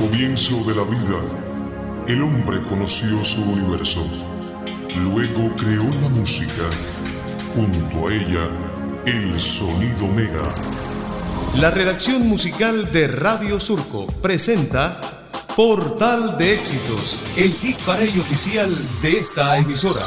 comienzo de la vida, el hombre conoció su universo. Luego creó la música. Junto a ella, el sonido Mega. La redacción musical de Radio Surco presenta Portal de Éxitos, el hit parade oficial de esta emisora.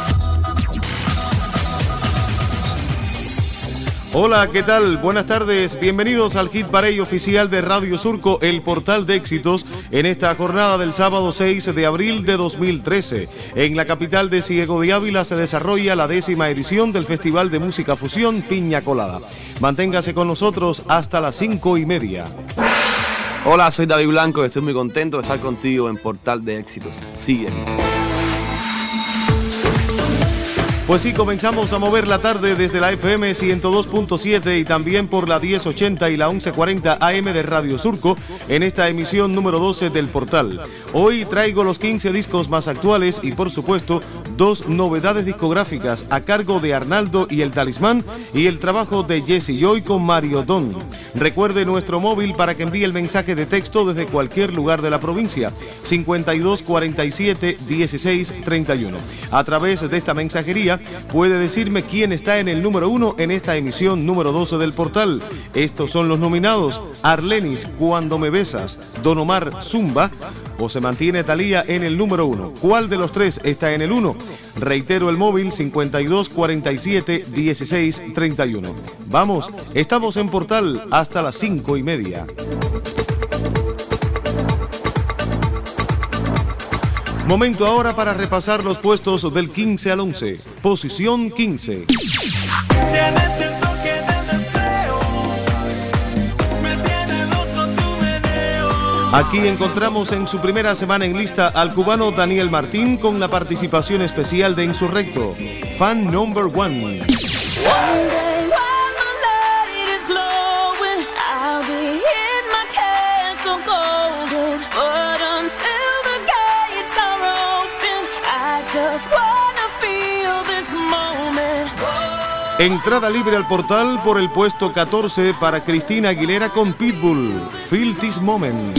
Hola, ¿qué tal? Buenas tardes, bienvenidos al hit parade oficial de Radio Surco, el Portal de Éxitos, en esta jornada del sábado 6 de abril de 2013. En la capital de Ciego de Ávila se desarrolla la 10ª edición del Festival de Música Fusión Piña Colada. Manténgase con nosotros hasta las 5:30. Hola, soy David Blanco y estoy muy contento de estar contigo en Portal de Éxitos. Sígueme. Pues sí, comenzamos a mover la tarde desde la FM 102.7 y también por la 1080 y la 1140 AM de Radio Surco en esta emisión número 12 del Portal. Hoy traigo los 15 discos más actuales y por supuesto 2 novedades discográficas a cargo de Arnaldo y el Talismán y el trabajo de Jesse Joy con Mario Don. Recuerde nuestro móvil para que envíe el mensaje de texto desde cualquier lugar de la provincia, 52 47 16 31. A través de esta mensajería puede decirme quién está en el número 1 en esta emisión número 12 del Portal. Estos son los nominados: Arlenis, Cuando me besas, Don Omar, Zumba, o se mantiene Thalía en el número 1. ¿Cuál de los tres está en el 1? Reitero el móvil 52 47 16 31. Vamos, estamos en Portal hasta las 5:30. Momento ahora para repasar los puestos del 15 al 11. Posición 15. Tienes el toque del deseo, me tiene loco tu meneo. Aquí encontramos en su primera semana en lista al cubano Daniel Martín con la participación especial de Insurrecto, Fan Number 1. Entrada libre al Portal por el puesto 14 para Cristina Aguilera con Pitbull, Feel This Moment.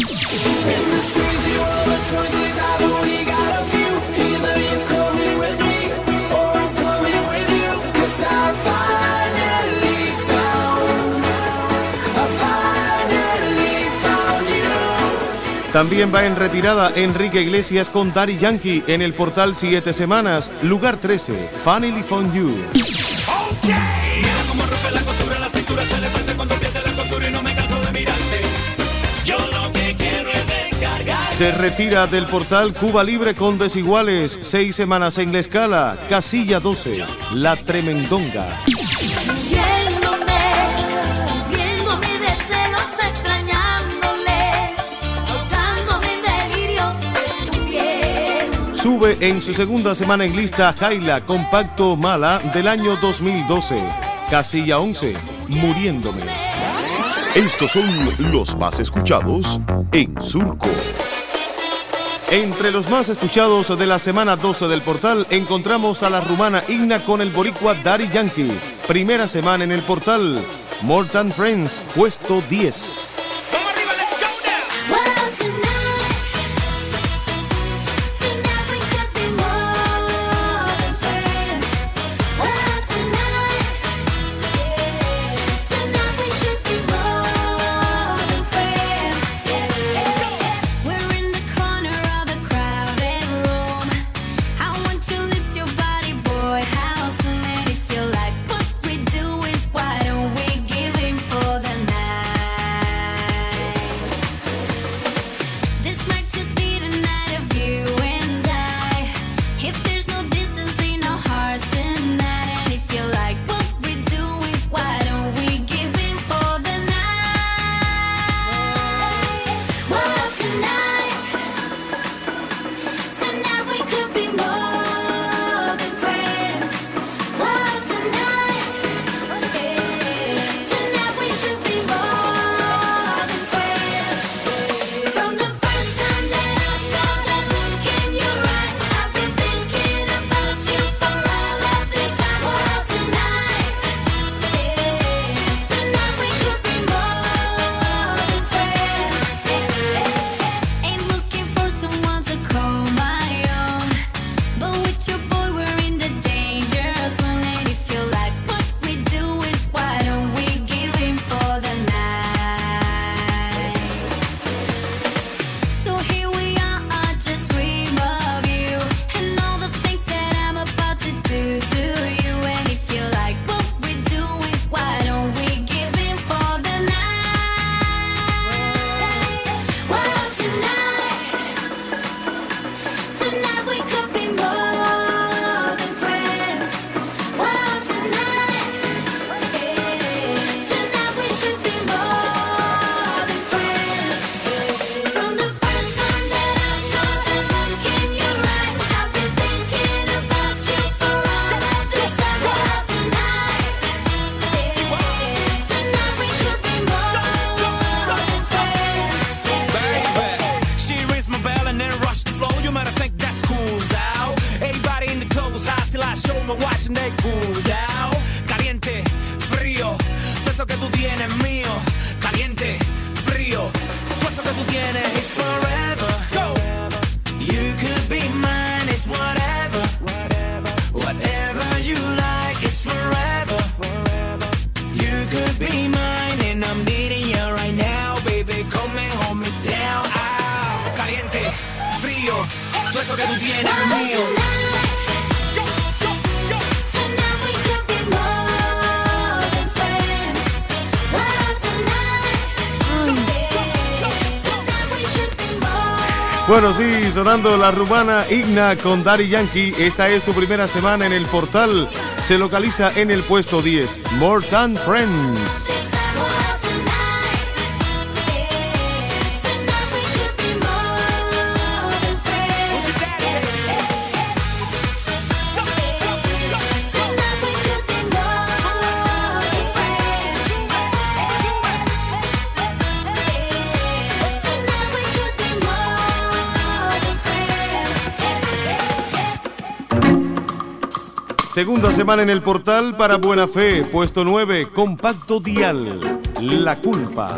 También va en retirada Enrique Iglesias con Daddy Yankee en el Portal 7 semanas, lugar 13, Finally Found You. Mira cómo rompe la costura, la cintura se le parte cuando pierde la costura y no me canso de mirarte. Yo lo que quiero es descargar. Se retira del Portal Cuba Libre con Desiguales, 6 semanas en la escala, casilla 12, La Tremendonga. Sube en su segunda semana en lista Jaila, Compacto Mala del año 2012. Casilla 11, Muriéndome. Estos son los más escuchados en Surco. Entre los más escuchados de la semana 12 del Portal encontramos a la rumana Igna con el boricua Daddy Yankee. Primera semana en el Portal. More Than Friends, puesto 10. que tú tienes conmigo. Bueno, sí, sonando la rumana Igna con Daddy Yankee. Esta es su primera semana en el portal. Se localiza en el puesto 10. More Than Friends. Segunda semana en el portal para Buena Fe, puesto 9, Compacto Dial, La Culpa.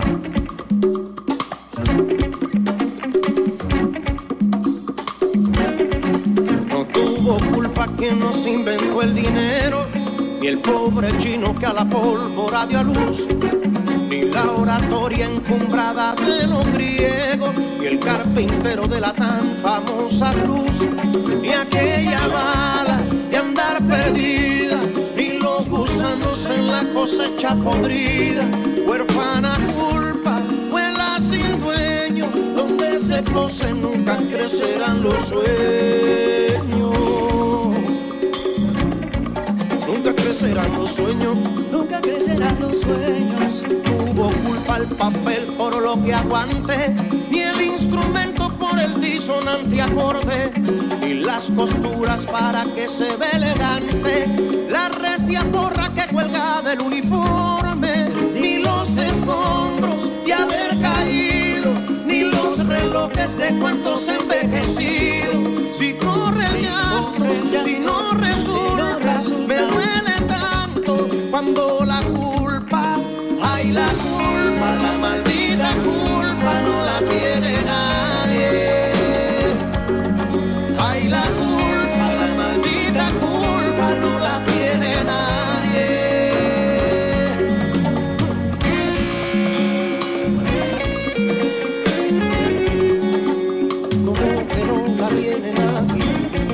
No tuvo culpa quien nos inventó el dinero, ni el pobre chino que a la pólvora dio a luz, ni la oratoria encumbrada de los griegos, ni el carpintero de la tan famosa cruz, ni aquella bala de andar perdida, ni los gusanos en la cosecha podrida. Huérfana culpa, vuela sin dueño, donde se posen nunca crecerán los sueños. Nunca crecerán los sueños, Nunca crecerán los sueños. tuvo culpa el papel por lo que aguante, ni el instrumento por el disonante acorde, ni las costuras para que se ve elegante, la recia porra que cuelga del uniforme, ni los escombros de haber caído, ni los relojes de cuántos envejecidos. Si corre el llanto, si no resulta, me duele tanto cuando la culpa, ay, la culpa, la maldita culpa no la tiene nadie. Ay, la culpa, la maldita culpa no la tiene nadie. Como que no la tiene nadie.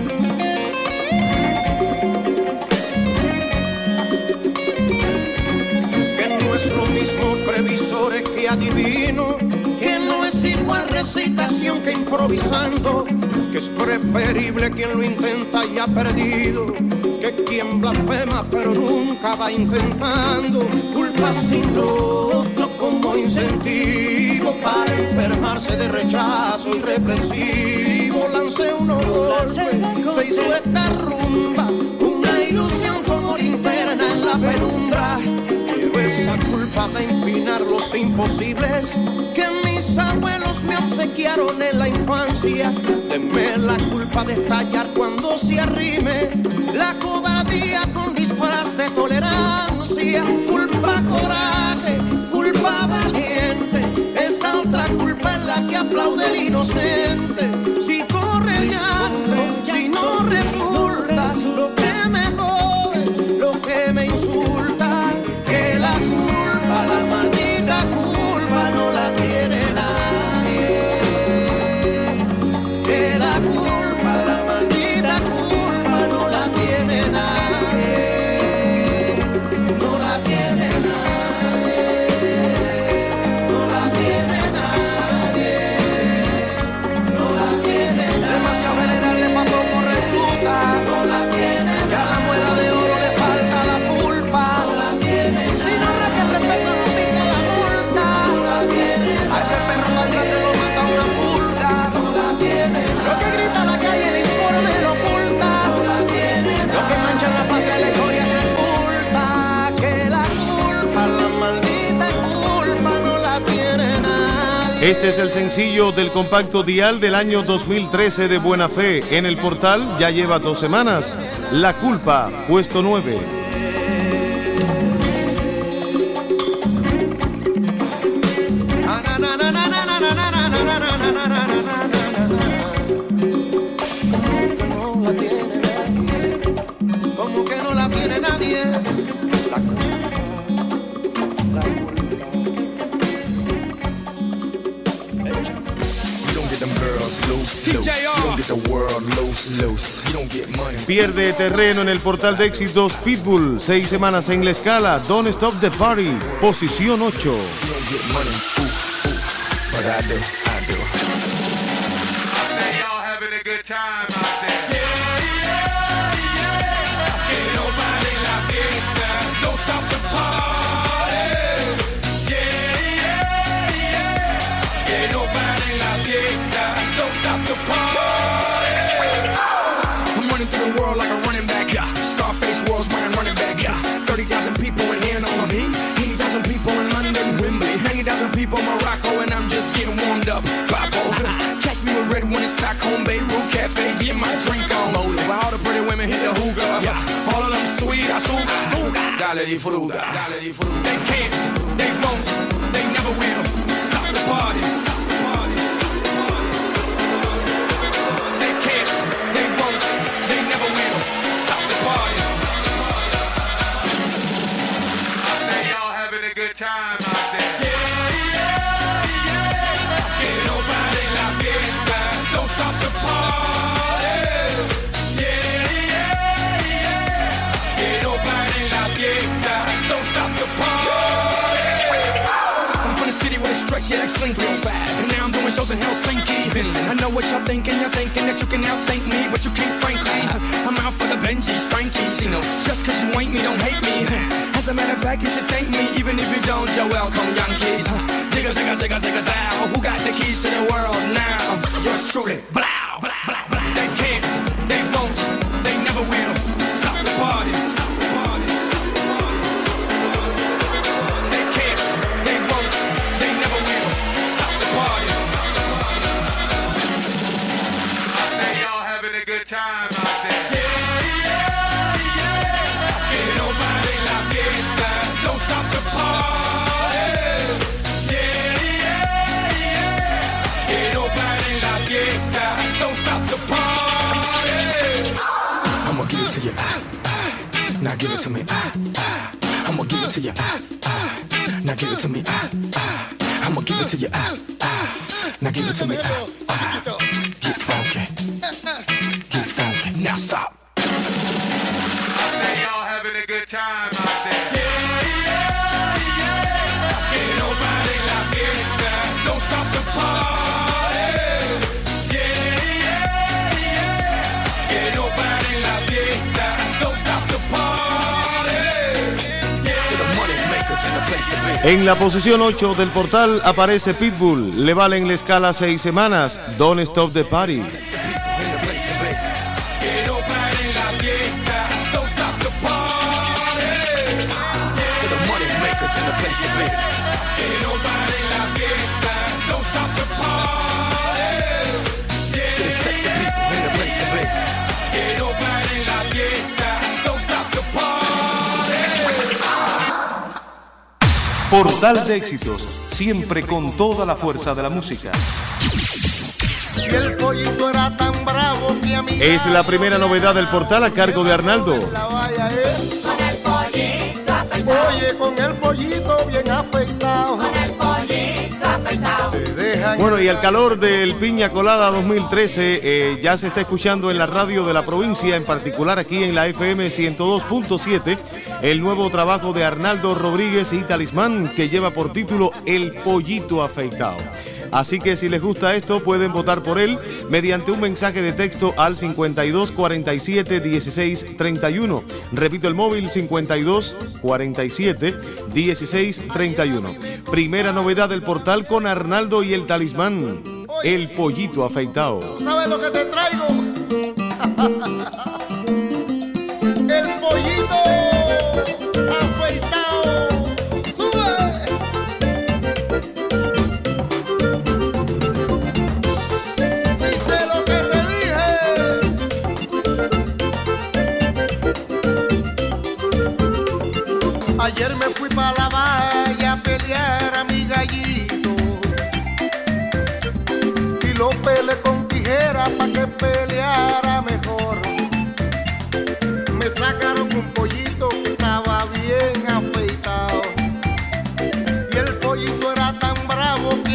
Que no es lo mismo previsores que adivino, que no es igual recitación que improvisando, que es preferible quien lo intenta y ha perdido, que quien blasfema pero nunca va intentando. Culpa sin lo otro como incentivo para enfermarse de rechazo irreflexivo. Lancé unos golpes, se hizo esta rumba, una ilusión como linterna en la penumbra. Pero esa culpa de empinar los imposibles que mis abuelos me obsequiaron en la infancia, denme la culpa de estallar cuando se arrime la cobardía con disfraz de tolerancia. Culpa coraje, culpa valiente, esa otra culpa es la que aplaude el inocente. Si corre el llanto, si no resulta lo que me jode, lo que me insulta, que la culpa, la maldita culpa no la tiene nadie. Que la culpa, la maldita culpa no la tiene nadie. No la tiene nadie. No la tiene nadie. No la tiene nadie. Demasiado general pa' poco recluta. No la tiene nadie. Y a la muela de oro le falta la pulpa. No la tiene nadie. Si no arranca el respeto no pica la multa. No la tiene nadie. A ese perro tan grande lo mata una pulga. No la tiene nadie. Lo que grita la calle el informe lo oculta. No la tiene nadie. Lo que mancha la patria la historia se oculta. Que la culpa, la maldita culpa no la tiene nadie. Este es el sencillo del compacto Dial del año 2013 de Buena Fe. En el portal ya lleva 2 semanas. La Culpa, puesto 9. Como que no la tiene nadie. La culpa, la culpa. You don't get them girls loose. Pierde terreno en el portal de éxitos Pitbull, 6 semanas en la escala, Don't Stop the Party, posición 8. People Morocco and I'm just getting warmed up. Papo, catch me with red one in Stockholm, Beirut Cafe, get my drink on. While all the pretty women hit the hookah, all of them sweet, azúcar. Dale disfruta. They can't, they won't, they never will stop the party. They can't, they won't, they never will stop the party. I know y'all having a good time out there. Yeah, like Slinky. And now I'm doing shows in Helsinki. I know what you're thinking that you can outthink me, but you can't, frankly. I'm out for the Benjis, Frankies, you know. Just cause you ain't me, don't hate me. As a matter of fact, you should thank me, even if you don't. You're welcome, Yankees. Zigga, zigga, zigga, zigga, zow. Who got the keys to the world now? Yours truly. Blow, blow, blow, blow. They can't, they won't, they never will stop the party. Good time out there. Ain't nobody la fiesta. Don't stop the party. Ain't nobody la fiesta. Don't stop the party. I'ma give it to you. Now give it to me. I'ma give it to you. Now give it to me. I'ma give it to you. Now give it to me. Get funky. Now stop. I know y'all having a good time out there. Ain't nobody la fiesta. Don't stop the party. Ain't nobody la fiesta. Don't stop the party. To the money makers in the place to be. En la posición 8 del portal aparece Pitbull, le valen la escala 6 semanas, Don't Stop the Party. Portal de éxitos, siempre con toda la fuerza de la música. Y el pollito era tan bravo que a mí Es la primera novedad del portal a cargo de Arnaldo. Con el pollito afeitado. Oye, con el pollito bien afeitado. Con el pollito afeitado. Bueno, y el calor del Piña Colada 2013 ya se está escuchando en la radio de la provincia, en particular aquí en la FM 102.7, el nuevo trabajo de Arnaldo Rodríguez y Talismán, que lleva por título El Pollito Afeitado. Así que si les gusta esto, pueden votar por él mediante un mensaje de texto al 52 47 16 31. Repito el móvil, 52 47 16 31. Primera novedad del portal con Arnaldo y el Talismán, El Pollito Afeitado. ¿Sabes lo que te traigo? El pollito afeitado. Ayer me fui pa' la valla a pelear a mi gallito y lo peleé con tijera pa' que peleara mejor.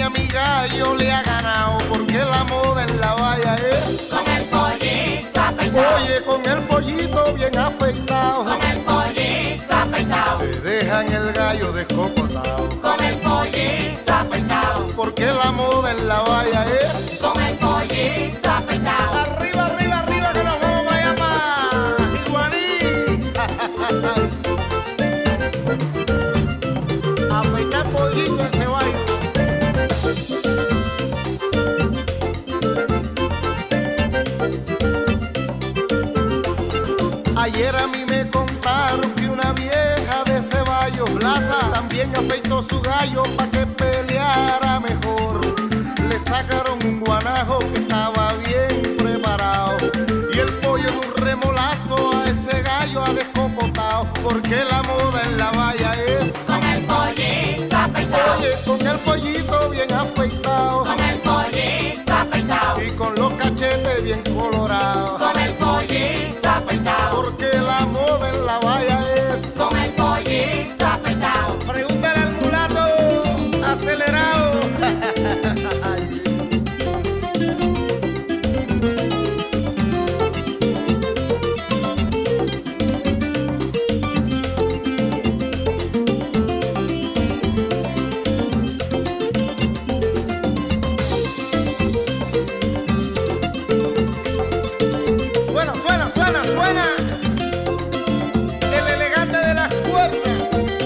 a mi gallo le ha ganado, porque la moda en la valla es con el pollito afeitado. Oye, con el pollito bien afeitado, Con el pollito afeitado. te dejan el gallo descocotado, Con el pollito afeitado. porque la moda en la valla es Con el pollito afeitado. arriba, arriba, arriba, que nos vamos para allá para Iguaní. Afeitar pollito ese baile. Ayer a mí me contaron que una vieja de Ceballos Plaza también afeitó su gallo pa' que peleara mejor. Le sacaron un guanajo que estaba bien preparado y el pollo de un remolazo a ese gallo ha descocotado, porque la moda en la valla es Con el pollito afeitado. oye, con el pollito bien afeitado Con el pollito afeitado. y con los cachetes bien colorados, Con el pollito afeitado. porque la moda en la valla es Con el pollito afeitado. pregúntale al mulato acelerado. Suena, suena, suena, suena. El elegante de las cuerdas.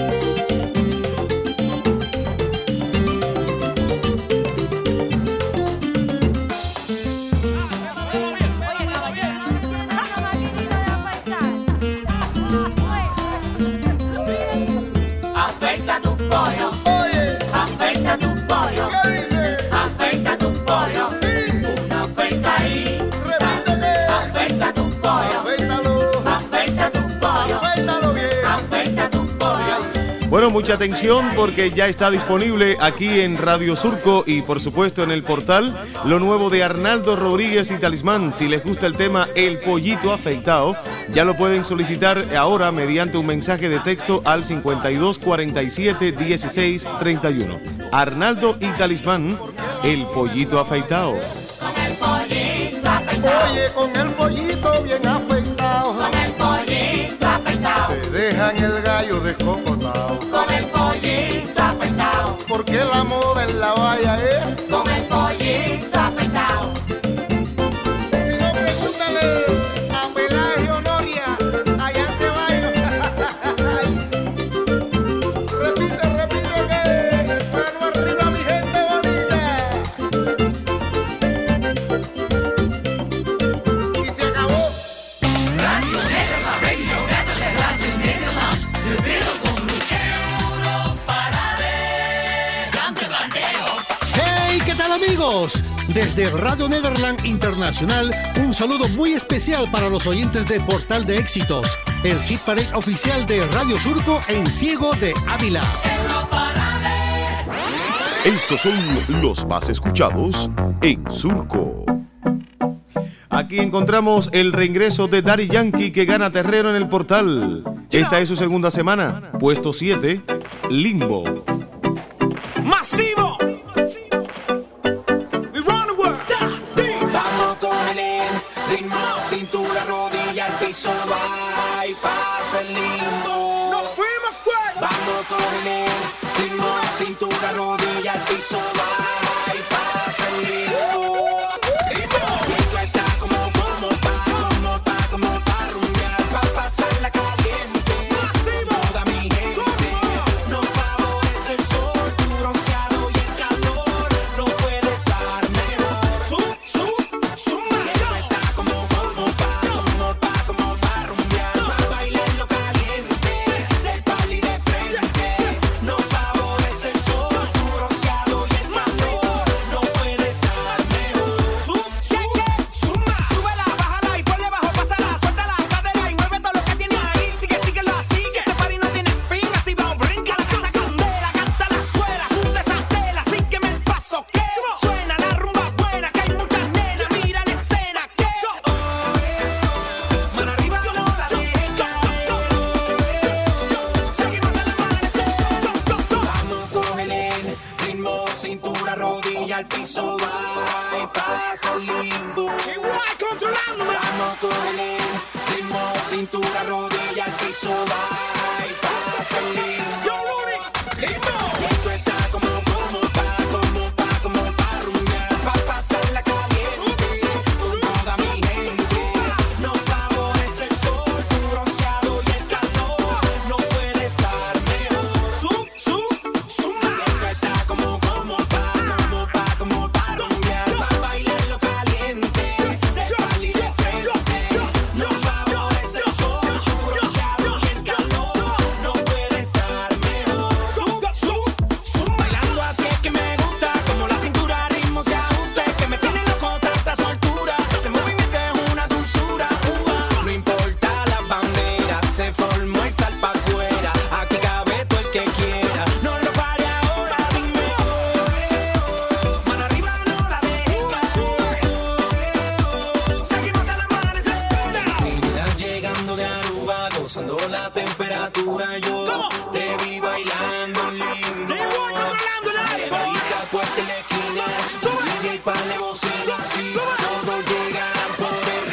Afeita tu pollo. Oye, Afeita tu pollo. ¿qué dice? Afeita tu pollo. Sí, Una afeitadita. repítete. Afeita tu pollo. Afeítalo, Afeita tu pollo. afeítalo bien. Afeita tu pollo. Bueno, mucha atención porque ya está disponible aquí en Radio Surco y por supuesto en el portal lo nuevo de Arnaldo Rodríguez y Talismán. Si les gusta el tema El Pollito Afeitado, ya lo pueden solicitar ahora mediante un mensaje de texto al 52 47 16 31. Arnaldo y Talismán, El Pollito Afeitado. Con el pollito afeitado. Oye, con el pollito bien afeitado, Con el pollito afeitado. te dejan el gallo descocotado, Con el pollito afeitado. porque la moda en la valla es Con el pollito afeitado. si no, pregúntale a Pelagio Noria, allá en Ceballos. Repite, repite que mano arriba, mi gente bonita. Y se acabó. ¡Hey! ¿Qué tal, amigos? Desde Radio Nederland Internacional, un saludo muy especial para los oyentes de Portal de Éxitos, el hit parade oficial de Radio Surco en Ciego de Ávila. Estos son los más escuchados en Surco. Aquí encontramos el reingreso de Daddy Yankee que gana terreno en el portal. Esta es su segunda semana, puesto 7, Limbo. Masivo. We run the world. Vamos con el ritmo, cintura, rodilla, al piso, va y pasa el limbo. Nos fuimos fuera. Vamos con el ritmo, cintura, rodilla, al piso, va y pasa el limbo. Y esto está como pa' rumbear, pa' pasarla caliente. Toda mi gente no favorece el sol, tu bronceado y el calor, no puede estar mejor. Y esto está como pa' rumbear, pa' bailarlo caliente, de pal y de frente. No favorece el sol, tu bronceado y el calor. cintura, rodilla al piso, va y pasa el limbo. Igual controlándome. Vamos con el ritmo, cintura, rodilla al piso, va y pasa el limbo. Yo, Rudy, limbo. Esto está como pa rumbear, pa pasarla caliente con toda mi gente. Nos favorece el sol, tu bronceado y el calor. No puede estar mejor. Zumba. Esto está como pa rumbear, pa bailarlo caliente, de espalda y de frente. Nos favorece el sol, tu bronceado y el calor. No puede estar mejor. Bailando así es que me gusta, como la cintura al ritmo se ajusta, es que me tiene loco tanta soltura. Ese movimiento es una dulzura. No importa la bandera, se formó el sal pa' afuera. Aquí cabe todo el que quiera. No lo pare ahora, dime mano arriba, no la dejes caer. Seguimos hasta el amanecer. Trinidad llegando de Aruba, gozando la temperatura. Yo te vi bailando lindo. Margarita, puerta en la esquina, DJ pan de bocina, sí, todos llegan por el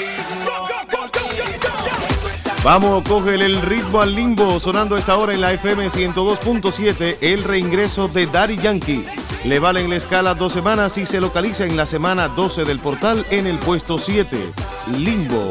ritmo. Vamos, cógele el ritmo al limbo, sonando a esta hora en la FM 102.7, el reingreso de Daddy Yankee. Le valen la escala 2 semanas y se localiza en la semana 12 del portal en el puesto 7. Limbo.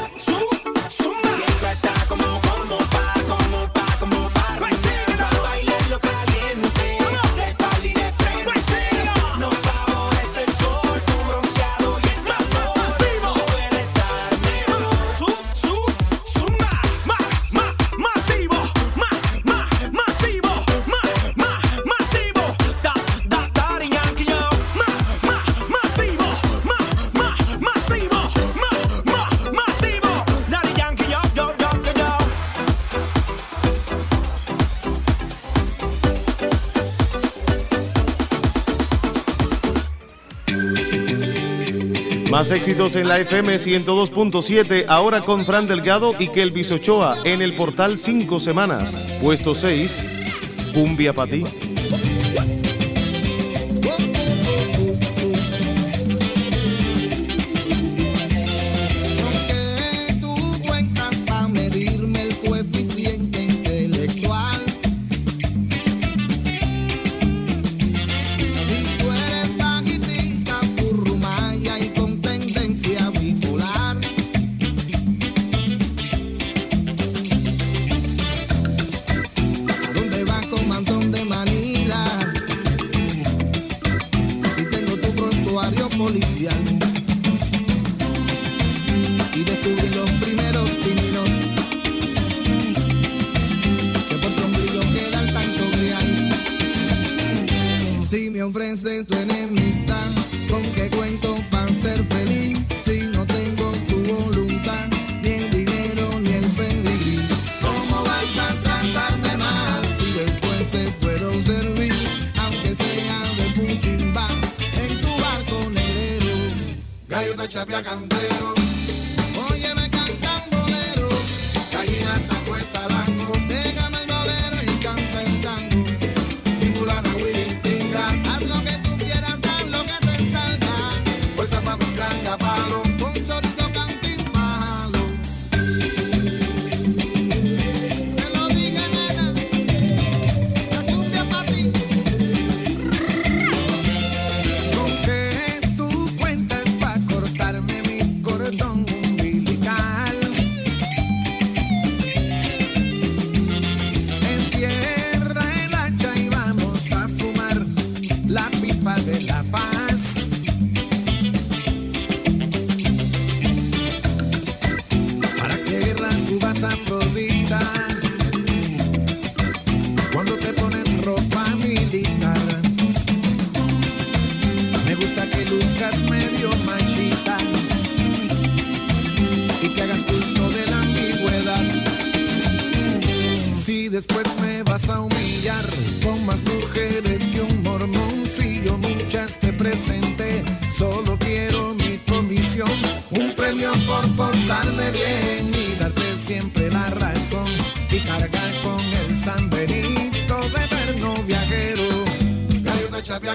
Más éxitos en la FM 102.7, ahora con Fran Delgado y Kelvis Ochoa en el portal 5 semanas. Puesto 6, Cumbia pa' ti.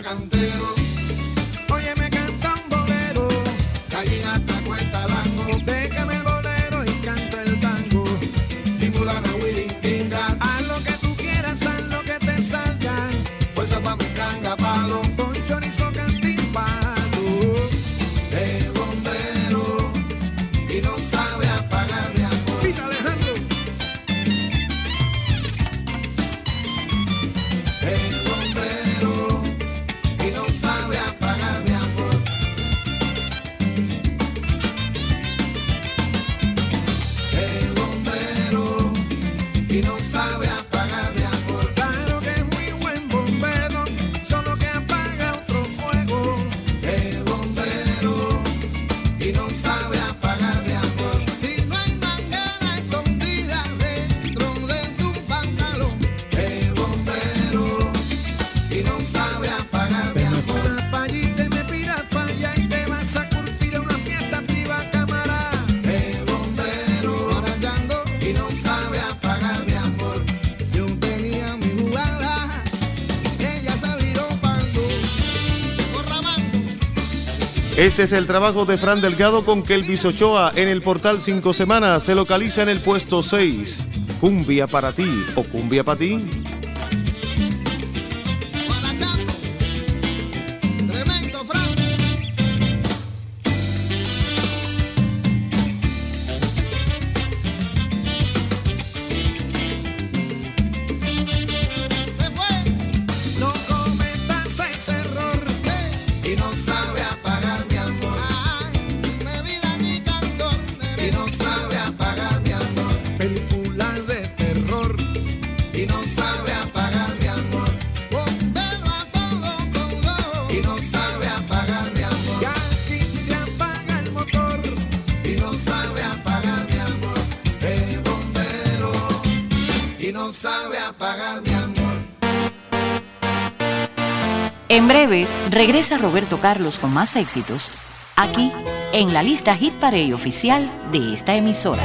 cantero. Oye, me canta un bolero, gallina hasta cuesta lango. Déjame el bolero y canta el tango. Timulana, Willy, Pinga. Haz lo que tú quieras, haz lo que te salga. Fuerza pa' mi canga, palo. Con chorizo, cantín, palo. De bombero y no sabe apagar mi amor. Pita, Alejandro. De bombero y no sabe apagar mi amor. De bombero y no sabe apagar mi amor. Claro que es muy buen bombero, solo que apaga otro fuego. De bombero y no sabe apagar mi amor. Si no hay manguera escondida dentro de su pantalón. De bombero y no sabe apagar mi amor. Pa' allí te me piras pa' allá y te vas a curtir a una fiesta privada, cámara. De bombero arallando y no sabe apagar mi amor. Yo tenía mi jugada, ella se viró pando, corramando. Este es el trabajo de Fran Delgado con Kelvis Ochoa en el portal 5 semanas. Se localiza en el puesto 6. Cumbia para ti o cumbia para ti. Guarachando, tremendo Fran. Se fue, no cometas ese error y no sabe apagar mi amor. Sin medida ni candor y no sabe apagar mi amor. Película de terror y no sabe apagar mi amor. Bombero a todo y no sabe apagar mi amor. Y aquí se apaga el motor y no sabe apagar mi amor. De bombero y no sabe apagar mi amor. En breve, regresa Roberto Carlos con más éxitos, aquí en la lista Hit Parade oficial de esta emisora.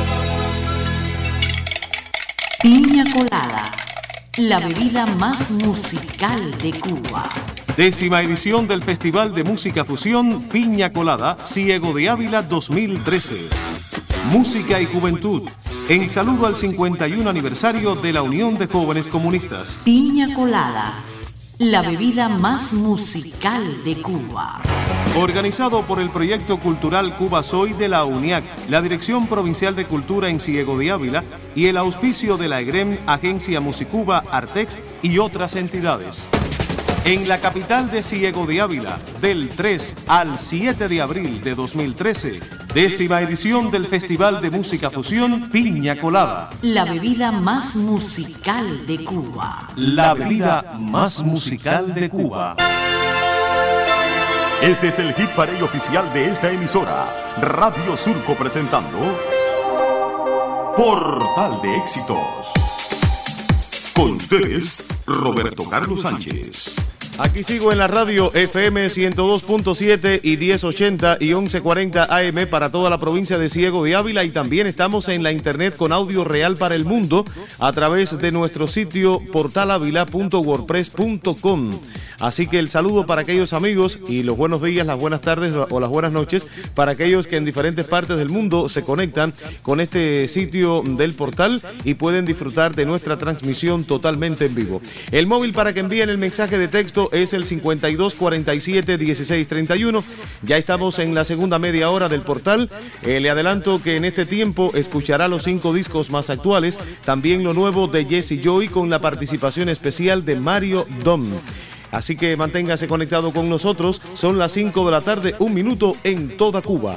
Piña Colada, la bebida más musical de Cuba. 10ª edición del Festival de Música Fusión Piña Colada, Ciego de Ávila 2013. Música y juventud, en saludo al 51 aniversario de la Unión de Jóvenes Comunistas. Piña Colada, la bebida más musical de Cuba. Organizado por el Proyecto Cultural Cuba Soy de la UNIAC, la Dirección Provincial de Cultura en Ciego de Ávila y el auspicio de la EGREM, Agencia Musicuba, Artex y otras entidades. En la capital de Ciego de Ávila, del 3 al 7 de abril de 2013, 10ª edición del Festival de Música Fusión Piña Colada. La bebida más musical de Cuba. La bebida más musical de Cuba. Este es el Hit Parade oficial de esta emisora. Radio Surco presentando Portal de Éxitos. Con ustedes, Roberto Carlos Sánchez. Aquí sigo en la radio FM 102.7 y 1080 y 1140 AM para toda la provincia de Ciego de Ávila, y también estamos en la internet con audio real para el mundo a través de nuestro sitio portalavila.wordpress.com. Así que el saludo para aquellos amigos y los buenos días, las buenas tardes o las buenas noches para aquellos que en diferentes partes del mundo se conectan con este sitio del portal y pueden disfrutar de nuestra transmisión totalmente en vivo. El móvil para que envíen el mensaje de texto es el 5247-1631. Ya estamos en la segunda media hora del portal. Le adelanto que en este tiempo escuchará los 5 discos más actuales, también lo nuevo de Jesse Joy con la participación especial de Mario Dom. Así que manténgase conectado con nosotros. Son las 5 de la tarde, 1 minuto en toda Cuba.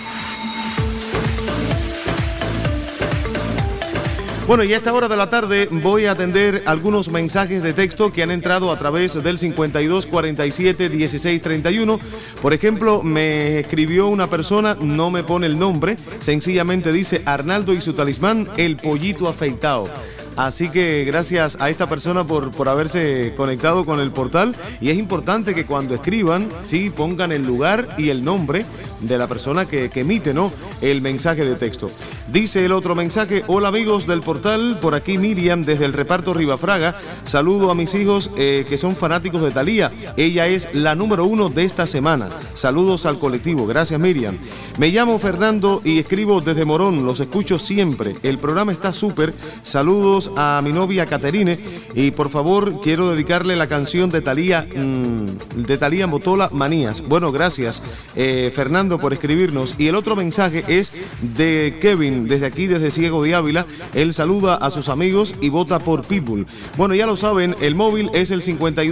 Bueno, y a esta hora de la tarde voy a atender algunos mensajes de texto que han entrado a través del 5247-1631. Por ejemplo, me escribió una persona, no me pone el nombre, sencillamente dice Arnaldo y su talismán, el pollito afeitado. Así que gracias a esta persona por haberse conectado con el portal, y es importante que cuando escriban, sí, pongan el lugar y el nombre de la persona que emite, ¿no?, el mensaje de texto. Dice el otro mensaje: hola amigos del portal, por aquí Miriam desde el reparto Ribafraga. Saludo a mis hijos que son fanáticos de Thalía. Ella es la número 1 de esta semana. Saludos al colectivo. Gracias, Miriam. Me llamo Fernando y escribo desde Morón. Los escucho siempre. El programa está súper. Saludos a mi novia Caterine. Y por favor, quiero dedicarle la canción de Thalía Motola, Manías. Bueno, gracias, Fernando, por escribirnos. Y el otro mensaje es de Kevin, desde aquí, desde Ciego de Ávila. Él saluda a sus amigos y vota por Pitbull. Bueno, ya lo saben, el móvil es el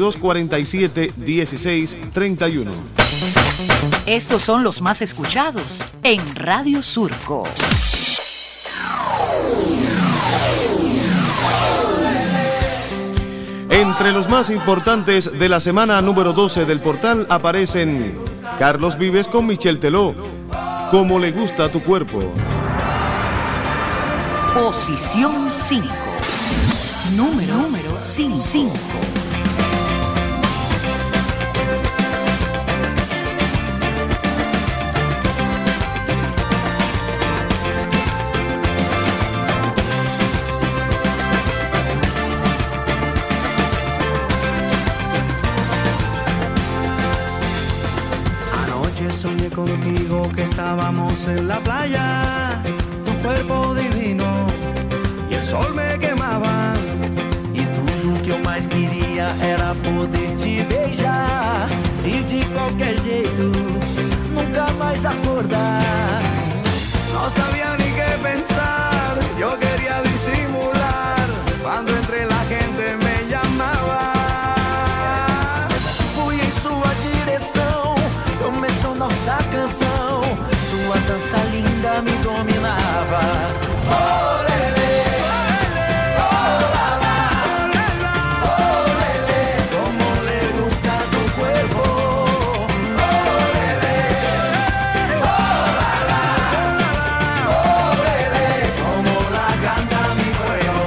5247-1631. Estos son los más escuchados en Radio Surco. Entre los más importantes de la semana número 12 del portal aparecen Carlos Vives con Michel Teló, Como le gusta a tu cuerpo. Posición 5. Número 5. Soñé contigo que estábamos en la playa, tu cuerpo divino e o sol me queimava. E tudo que eu mais queria era poder te beijar e de qualquer jeito nunca mais acordar. Não sabia nem que pensar, eu queria disimular quando entre la gente me llamaba. Fui em sua direção, começou nossa canção, sua dança linda me dominava. Oh, lelê, oh, lalá, oh, lelê, como le gusta tu cuerpo. Oh, lelê, oh, lalá, oh, lelê, como la canta mi cuerpo.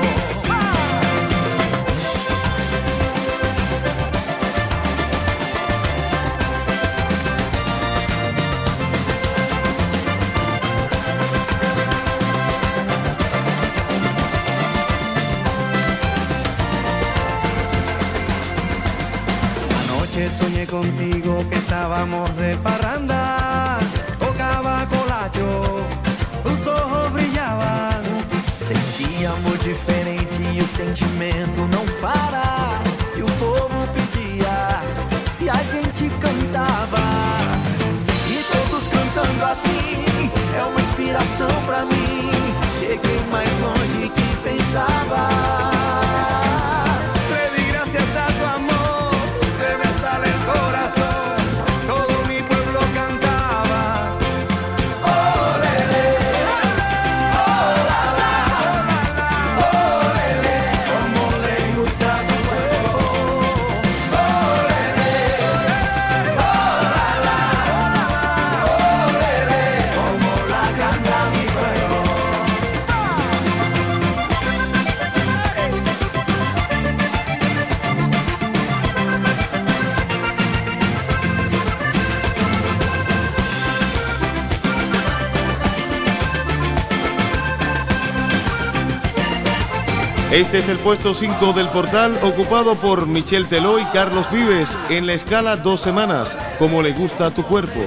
Soñé contigo que estábamos de parranda, tocaba colacho, tus ojos brillaban. Senti amor diferente e o sentimento não para. E o povo pedia e a gente cantava. E todos cantando assim é uma inspiração pra mim. Cheguei mais longe que pensava. Le di gracias a tu amor. Este es el puesto 5 del portal, ocupado por Michel Teló y Carlos Vives, en la escala 2 semanas, Como le gusta a tu cuerpo.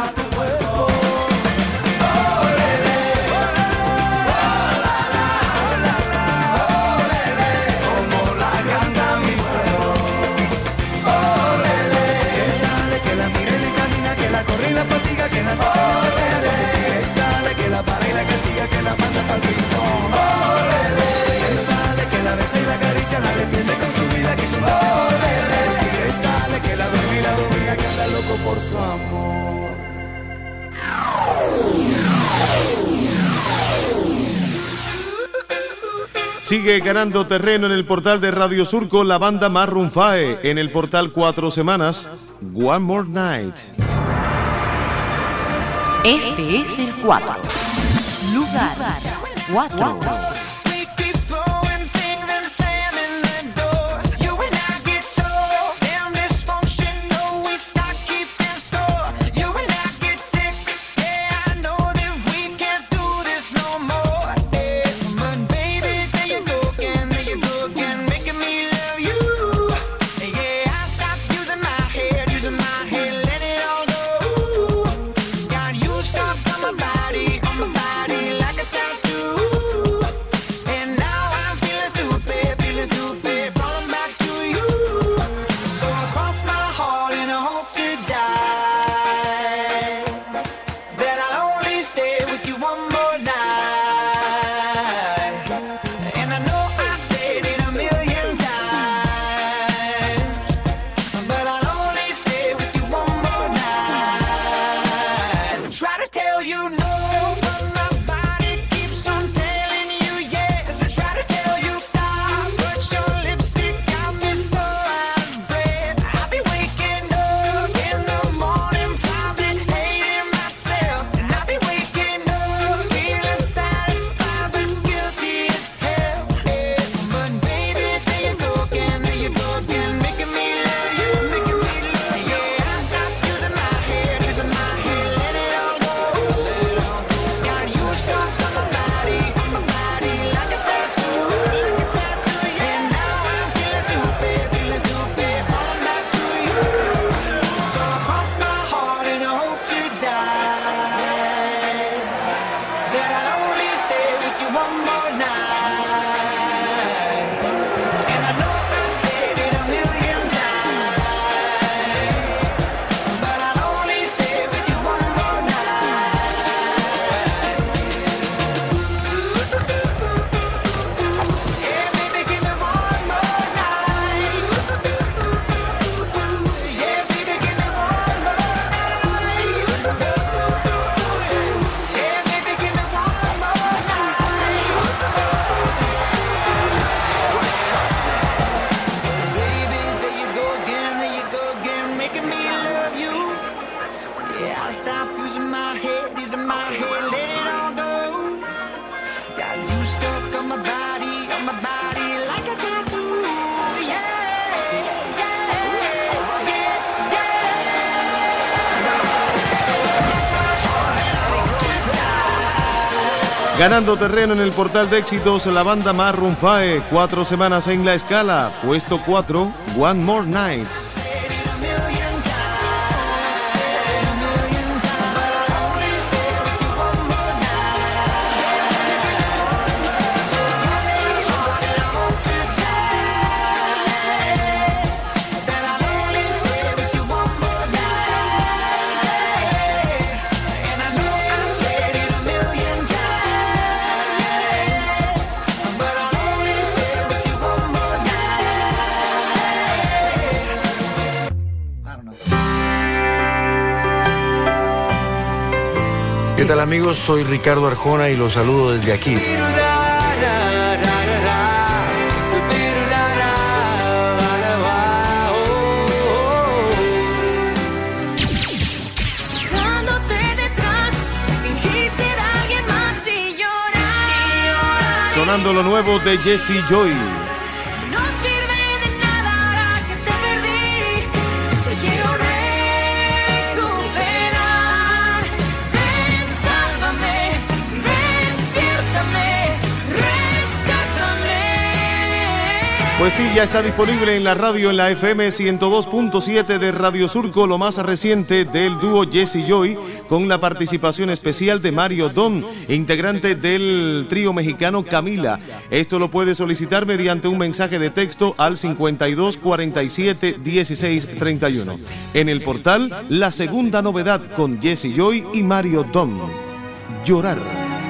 La defiende con su vida, que su tigre sale, que la domina, que anda loco por su amor. Sigue ganando terreno en el portal de Radio Surco la banda Maroon 5, en el portal 4 semanas, One More Night. Este es el 4. Lugar 4. Get hope to die that I'll only stay with you one more night. And I know I said it a million times, but I'll only stay with you one more night. Try to tell you no, but my body keeps on telling you yes. I try to tell you stop, but your lipstick got me so out of breath. I'll be waking up in the morning, probably hating myself. And I'll be waking up feeling satisfied, but guilty as hell. But baby, there you go again, making me love you, making me love you. Yeah, I stopped using my head, let it all go. Got you stuck on my body like a tattoo, And now I'm feeling stupid, falling back to you. So I cross my heart and I hope to die that I'll only stay with you one more night. And I know I said it a million times, but I'll only stay with you one more night. Yeah, baby, give me one more night. Yeah, baby, give me one more night. Yeah, baby, give me one more night. Baby, there you go again, making me love you. Yeah, I'll stop using my head, let it all go. Got you stuck on my body like a tattoo. Ganando terreno en el portal de éxitos, la banda Maroon 5, 4 semanas en la escala, puesto 4, One More Night. ¿Qué tal amigos? Soy Ricardo Arjona y los saludo desde aquí. Dándote detrás, fingí ser alguien más y llorar. Sonando lo nuevo de Jessie Joy. No sirve de nada ahora que te perdí. Te quiero recuperar. Ven, sálvame, despiértame, rescátame. Pues sí, ya está disponible en la radio, en la FM 102.7 de Radio Surco, lo más reciente del dúo Jessie Joy, con la participación especial de Mario Don, integrante del trío mexicano Camila. Esto lo puede solicitar mediante un mensaje de texto al 52 47 16 31. En el portal, la segunda novedad con Jessie Joy y Mario Don, Llorar.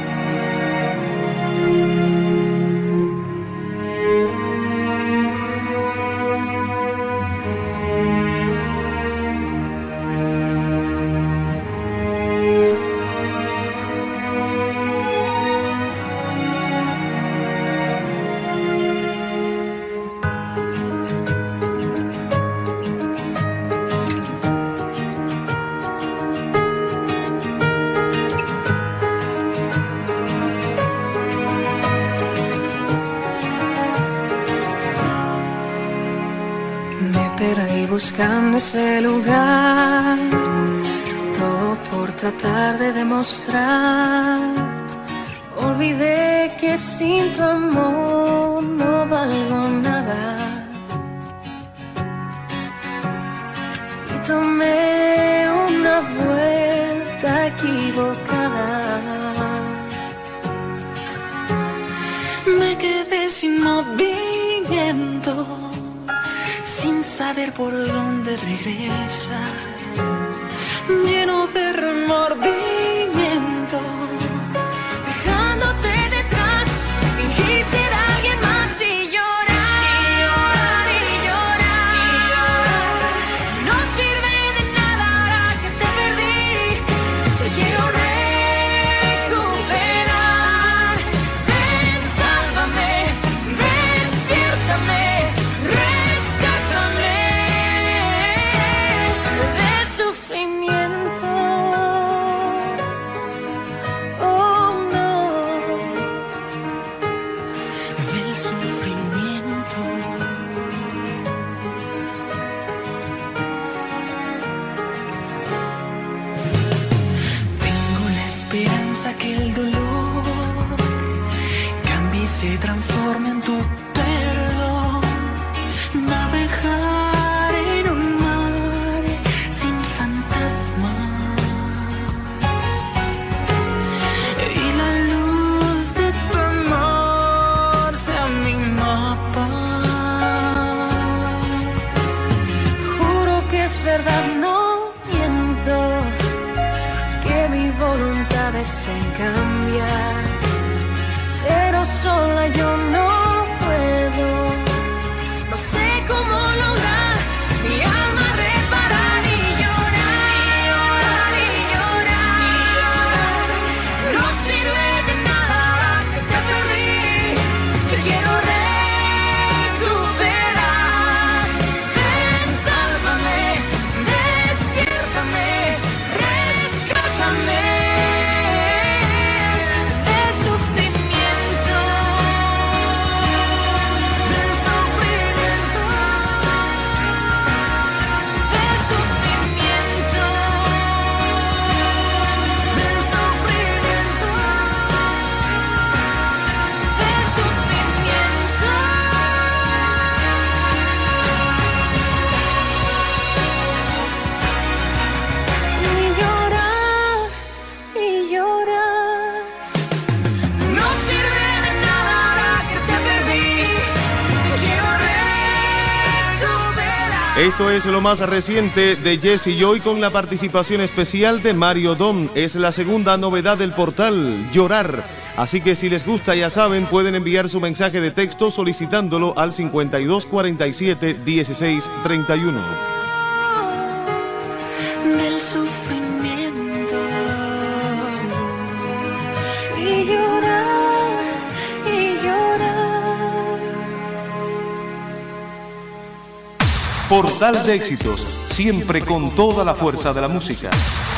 Perdí buscando ese lugar, todo por tratar de demostrar. Olvidé que sin tu amor no valgo nada. Y tomé una vuelta equivocada. Me quedé sin movimiento, sin saber por dónde regresa, lleno de remordimiento, dejándote detrás, fingir ser alguien más y llorar, y llorar, y llorar, y llorar. No sirve de nada ahora que te perdí, te quiero recuperar. Ven, sálvame, despiértame, rescátame del sufrimiento. Oh no, del sufrimiento. Tengo la esperanza que el dolor cambie y se transforme en tu perdón. Navegar en un mar sin fantasmas y la luz de tu amor sea mi mapa. juro que es verdad, no miento, que mi voluntad es en cambiar, pero sola yo no puedo. No sé cómo lograr mi alma reparar y llorar, y llorar, y llorar, y llorar. No sirve de nada ahora que te perdí, te quiero recuperar. Ven, sálvame, despiértame, rescátame del sufrimiento. Del sufrimiento. Del sufrimiento. Del sufrimiento. Del sufrimiento. Y llorar, y llorar. No sirve de nada ahora que te perdí, te quiero recuperar. Esto es lo más reciente de Jesse Joy con la participación especial de Mario Dom. Es la segunda novedad del portal, Llorar. Así que si les gusta, ya saben, pueden enviar su mensaje de texto solicitándolo al 5247-1631. Del sufrimiento. Y llorar, y llorar. Portal de éxitos, siempre con toda la fuerza de la música.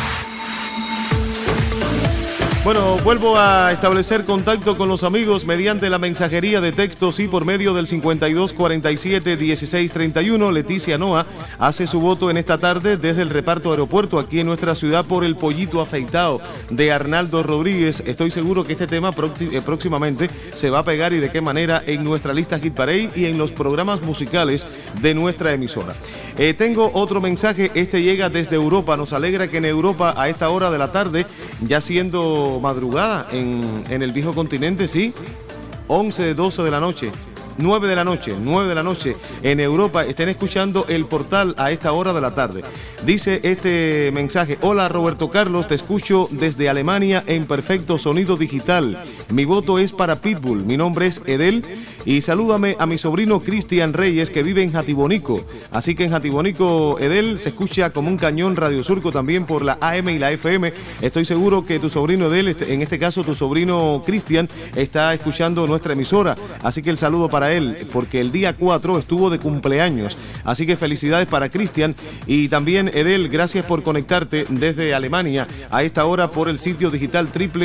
Bueno, vuelvo a establecer contacto con los amigos mediante la mensajería de textos y por medio del 5247-1631. Leticia Noa hace su voto en esta tarde desde el reparto aeropuerto aquí en nuestra ciudad por el pollito afeitado de Arnaldo Rodríguez. Estoy seguro que este tema próximamente se va a pegar, y de qué manera, en nuestra lista Hit Parade y en los programas musicales de nuestra emisora. Tengo otro mensaje, este llega desde Europa. Nos alegra que en Europa a esta hora de la tarde, ya siendo madrugada en el viejo continente, sí, 11, 12 de la noche, 9 de la noche en Europa, estén escuchando el portal a esta hora de la tarde. Dice este mensaje: hola Roberto Carlos, te escucho desde Alemania en perfecto sonido digital. Mi voto es para Pitbull, mi nombre es Edel y salúdame a mi sobrino Cristian Reyes que vive en Jatibonico. Así que en Jatibonico, Edel, se escucha como un cañón Radio Surco también por la AM y la FM. Estoy seguro que tu sobrino Edel, en este caso tu sobrino Cristian, está escuchando nuestra emisora. Así que el saludo para él, porque el día 4 estuvo de cumpleaños. Así que felicidades para Cristian. Y también, Edel, gracias por conectarte desde Alemania a esta hora por el sitio digital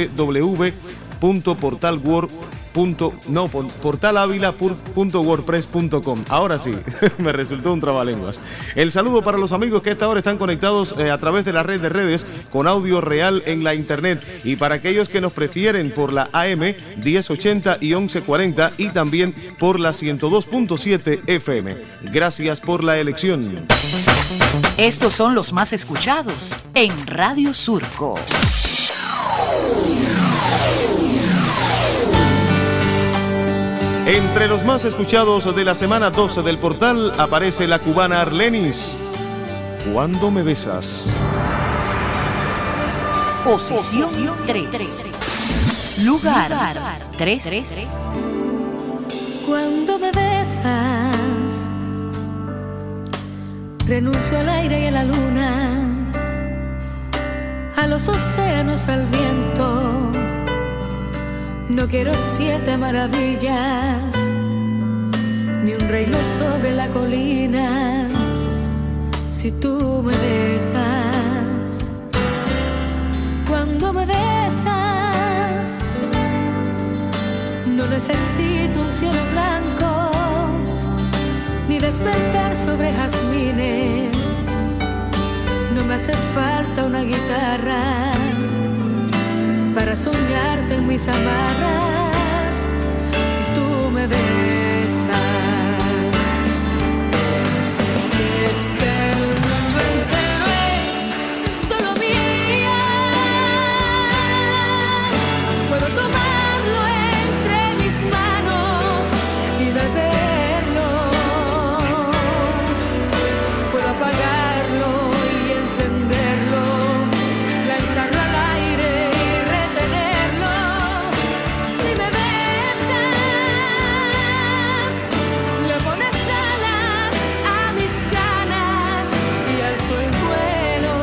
portalavila.wordpress.com. Ahora sí, me resultó un trabalenguas. El saludo para los amigos que a esta hora están conectados a través de la red de redes con audio real en la internet, y para aquellos que nos prefieren por la AM 1080 y 1140 y también por la 102.7 FM. Gracias por la elección. Estos son los más escuchados en Radio Surco. Entre los más escuchados de la semana 12 del portal aparece la cubana Arlenis. ¿Cuándo me besas? Posición 3. Lugar 3. Cuando me besas, renuncio al aire y a la luna, a los océanos, al viento. No quiero 7 maravillas, ni un reino sobre la colina. Si tú me besas, cuando me besas, no necesito un cielo blanco, ni despertar sobre jazmines. No me hace falta una guitarra para soñarte en mis amarras. Si tú me besas, es que el mundo entero es solo mía. Puedo tomarlo entre mis manos y beberlo. Puedo apagarlo y encenderlo, lanzarlo al aire y retenerlo. Si me besas, le pones alas a mis ganas y alzo el vuelo.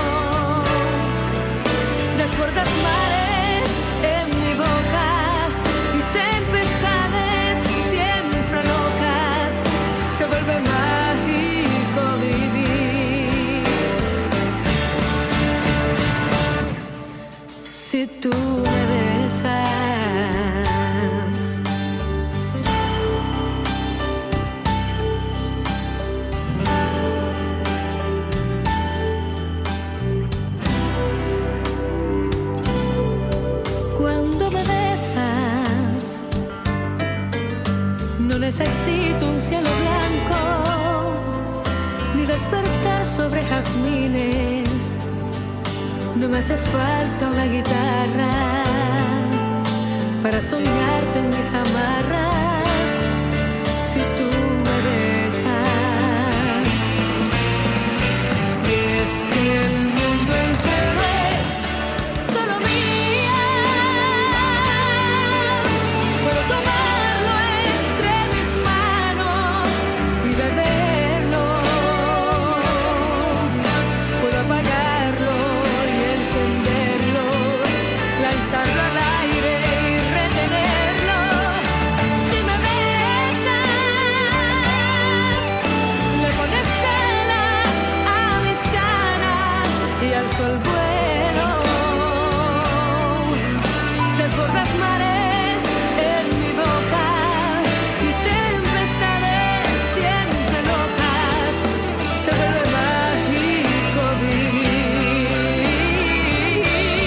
Desbordas mares en mi boca y tempestades siempre locas. Se vuelve mágico vivir si tú me besas. Cuando me besas, no necesito un cielo blanco, ni despertar sobre jazmines. No me hace falta una guitarra para soñarte en mis amarras. Si tú me besas, y es que el mundo entero es solo mía. Puedo tomarlo entre mis manos y beberlo. Puedo apagarlo y encenderlo, lanzarlo al aire y retenerlo. Si me besas, le pones alas a mis ganas y alzo el vuelo. Desbordas mares en mi boca y tempestades siempre locas. Se vuelve mágico vivir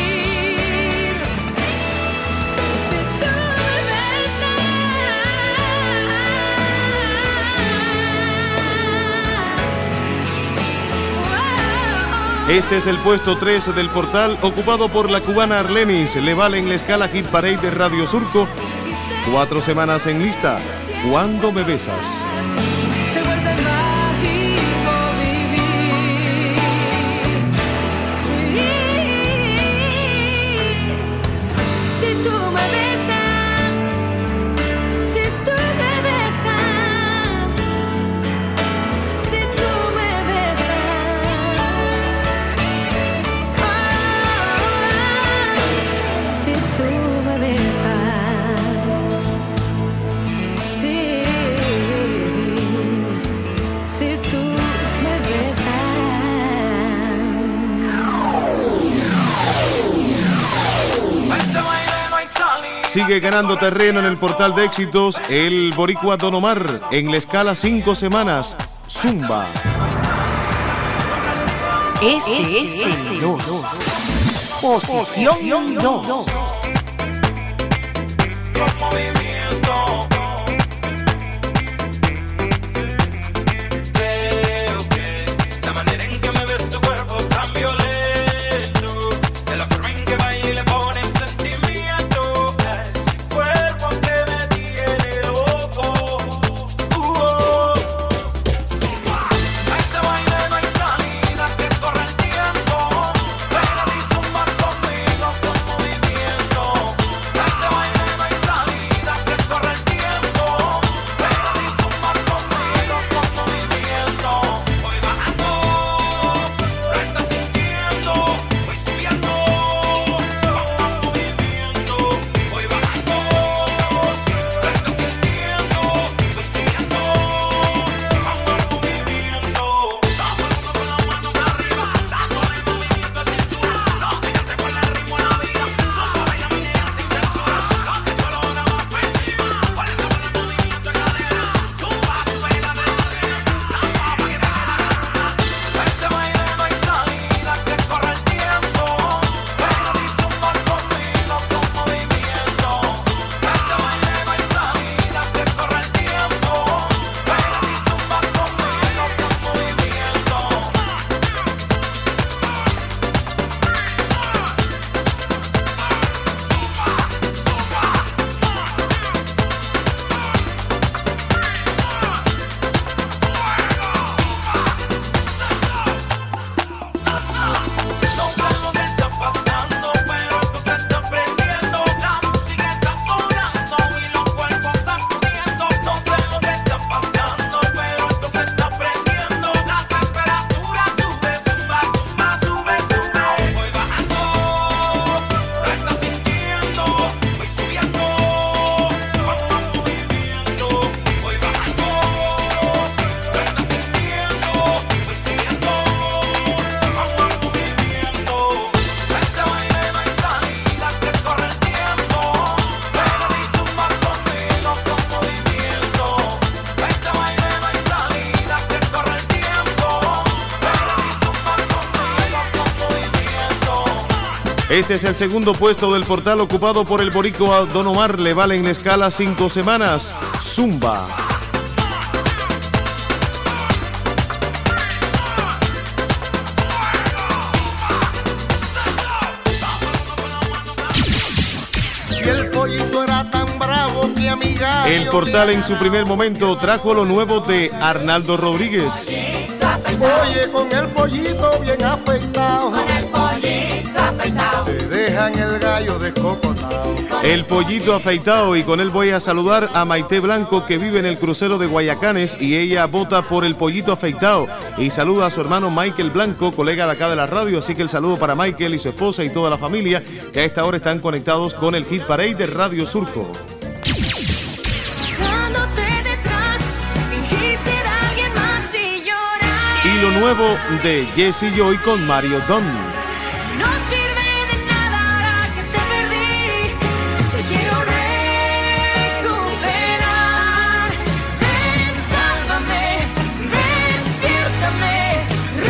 si tú me besas. Este es el puesto 3 del portal, ocupado por la cubana Arlenis. Le valen la escala Hit Parade de Radio Surco. 4 semanas en lista. ¿Cuándo me besas? Se vuelve mágico vivir si tú me besas, si tú me besas, si tú me besas, si tú me besas, si tú me besas. Sigue ganando terreno en el portal de éxitos el boricua Don Omar en la escala 5 semanas. Zumba. Este es el 2. Posición 2. La manera en que me ves tu cuerpo tan violento, de la forma en que baila y le pones sentimiento, es cuerpo que me tiene loco. Este es el segundo puesto del portal ocupado por el boricua Don Omar. Le vale en la escala 5 semanas. Zumba. Y el pollito era tan bravo que amiga. El portal en su primer momento trajo lo nuevo de Arnaldo Rodríguez. Oye, con el pollito bien afeitado. Con el pollito afeitado. Te dejan el gallo descocotado. El pollito afeitado, y con él voy a saludar a Maite Blanco, que vive en el crucero de Guayacanes, y ella vota por el pollito afeitado y saluda a su hermano Michael Blanco, colega de acá de la radio. Así que el saludo para Michael y su esposa y toda la familia que a esta hora están conectados con el Hit Parade de Radio Surco. Y lo nuevo de Jessie Joy con Mario Don. No sirve de nada ahora que te perdí. Te quiero recuperar. Ven, sálvame, despiértame,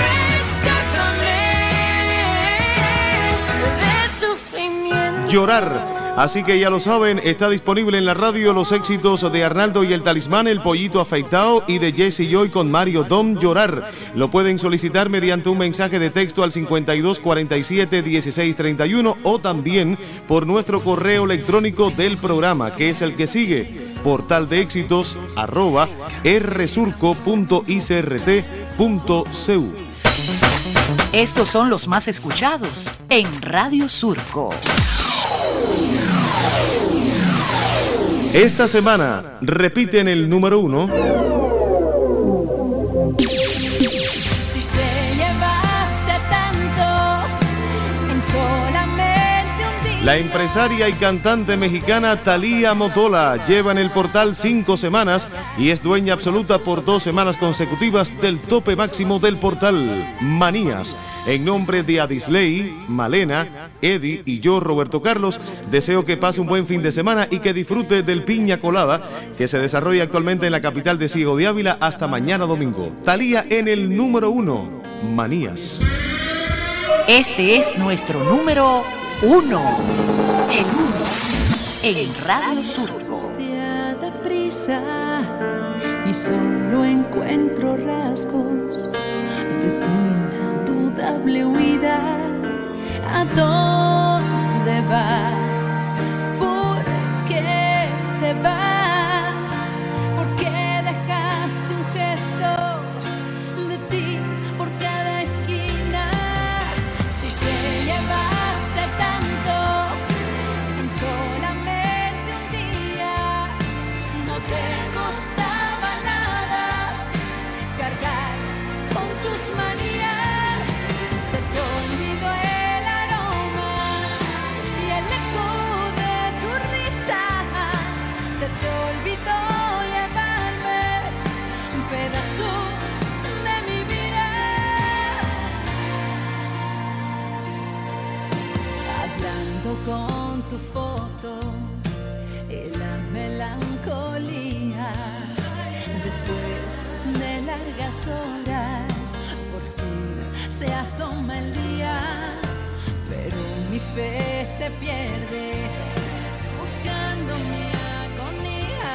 rescátame del sufrimiento. Llorar. Así que ya lo saben, está disponible en la radio los éxitos de Arnaldo y el Talismán, El Pollito Afeitado, y de Jessie Joy con Mario Dom, Llorar. Lo pueden solicitar mediante un mensaje de texto al 5247-1631 o también por nuestro correo electrónico del programa, que es el que sigue: portaldeéxitos@rsurco.icrt.cu. Estos son los más escuchados en Radio Surco. Esta semana repiten el número 1. Si te llevaste tanto en solamente un día. La empresaria y cantante mexicana Thalía Motola lleva en el portal 5 semanas y es dueña absoluta por 2 semanas consecutivas del tope máximo del portal, Manías. En nombre de Adisley, Malena, Eddie y yo, Roberto Carlos, deseo que pase un buen fin de semana y que disfrute del Piña Colada que se desarrolla actualmente en la capital de Ciego de Ávila hasta mañana domingo. Thalía en el número 1, Manías. Este es nuestro número 1. El 1 en Radio Surco. De prisa y solo encuentro rasgos de tu indudable huida. ¿A dónde vas? ¿Por qué te vas? ¿Por qué dejaste un gesto de ti por cada esquina? Si te llevaste tanto en solamente un día, no te costaba nada cargar con tus manías. Se te olvidó el aroma y el eco de tu risa. Se te olvidó llevarme un pedazo de mi vida. Hablando con tu foto y la melancolía. Después de largas horas, por fin se asoma el día, pero mi fe se pierde buscando mi agonía,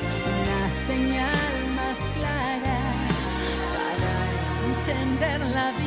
una señal más clara para entender la